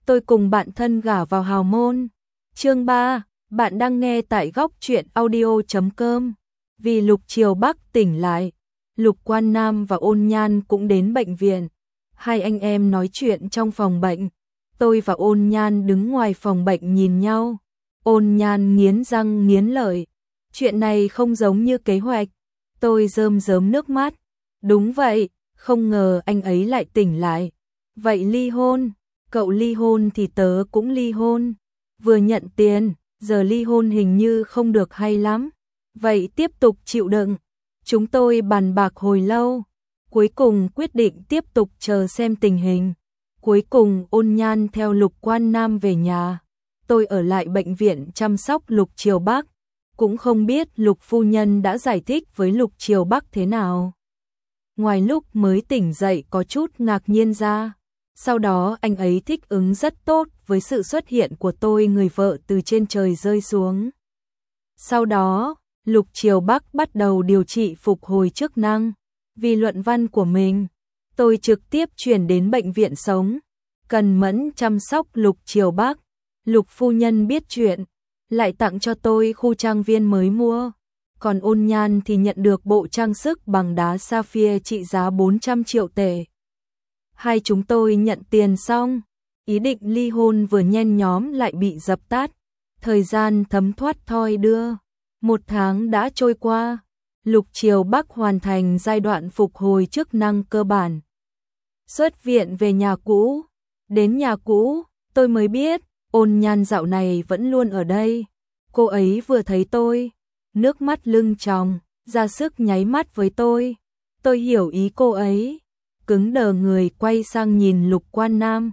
tôi cùng bạn thân gả vào hào môn. Chương 3, bạn đang nghe tại góc truyện audio.com. Vì Lục Triều Bắc tỉnh lại, Lục Quan Nam và Ôn Nhan cũng đến bệnh viện. Hai anh em nói chuyện trong phòng bệnh. Tôi và Ôn Nhan đứng ngoài phòng bệnh nhìn nhau. Ôn Nhan nghiến răng nghiến lợi. Chuyện này không giống như kế hoạch. Tôi rơm rớm nước mắt. Đúng vậy, không ngờ anh ấy lại tỉnh lại. Vậy ly hôn, cậu ly hôn thì tớ cũng ly hôn. Vừa nhận tiền, giờ ly hôn hình như không được hay lắm. Vậy tiếp tục chịu đựng. Chúng tôi bàn bạc hồi lâu, cuối cùng quyết định tiếp tục chờ xem tình hình. Cuối cùng Ôn Nhan theo Lục Quan Nam về nhà. Tôi ở lại bệnh viện chăm sóc Lục Triều Bắc. Cũng không biết Lục phu nhân đã giải thích với Lục Triều Bắc thế nào. Ngoài lúc mới tỉnh dậy có chút ngạc nhiên ra, sau đó anh ấy thích ứng rất tốt với sự xuất hiện của tôi, người vợ từ trên trời rơi xuống. Sau đó, Lục Triều Bắc bắt đầu điều trị phục hồi chức năng. Vì luận văn của mình, tôi trực tiếp chuyển đến bệnh viện sống, cần mẫn chăm sóc Lục Triều Bắc. Lục phu nhân biết chuyện, lại tặng cho tôi khu trang viên mới mua. Còn Ôn Nhan thì nhận được bộ trang sức bằng đá sapphire trị giá 400 triệu tệ. Hai chúng tôi nhận tiền xong, ý định ly hôn vừa nhen nhóm lại bị dập tắt. Thời gian thấm thoát thoi đưa. 1 tháng đã trôi qua. Lục Triều Bắc hoàn thành giai đoạn phục hồi chức năng cơ bản. Xuất viện về nhà cũ. Đến nhà cũ, tôi mới biết, Ôn Nhan dạo này vẫn luôn ở đây. Cô ấy vừa thấy tôi, nước mắt lưng tròng, ra sức nháy mắt với tôi. Tôi hiểu ý cô ấy, cứng đờ người quay sang nhìn Lục Quan Nam.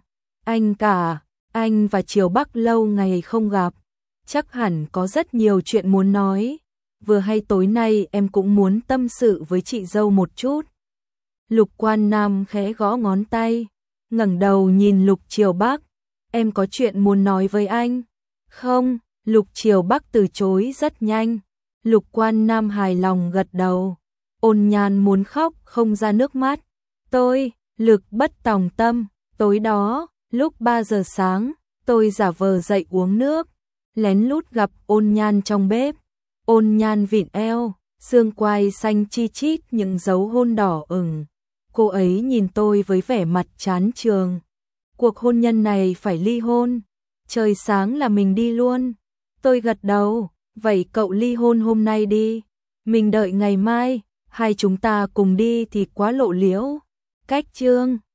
Anh và Triều Bắc lâu ngày không gặp, chắc hẳn có rất nhiều chuyện muốn nói. Vừa hay tối nay em cũng muốn tâm sự với chị dâu một chút. Lục Quan Nam khẽ gõ ngón tay, ngẩng đầu nhìn Lục Triều Bắc. Em có chuyện muốn nói với anh. Không, Lục Triều Bắc từ chối rất nhanh. Lục Quan Nam hài lòng gật đầu. Ôn Nhan muốn khóc không ra nước mắt. Tôi, lực bất tòng tâm. Tối đó, lúc 3 giờ sáng, tôi giả vờ dậy uống nước, lén lút gặp Ôn Nhan trong bếp. Ôn Nhan vịn eo, xương quai xanh chi chít những dấu hôn đỏ ửng. Cô ấy nhìn tôi với vẻ mặt chán chường. Cuộc hôn nhân này phải ly hôn. Trời sáng là mình đi luôn. Tôi gật đầu. Vậy cậu ly hôn hôm nay đi. Mình đợi ngày mai, hai chúng ta cùng đi thì quá lộ liễu. Cách chương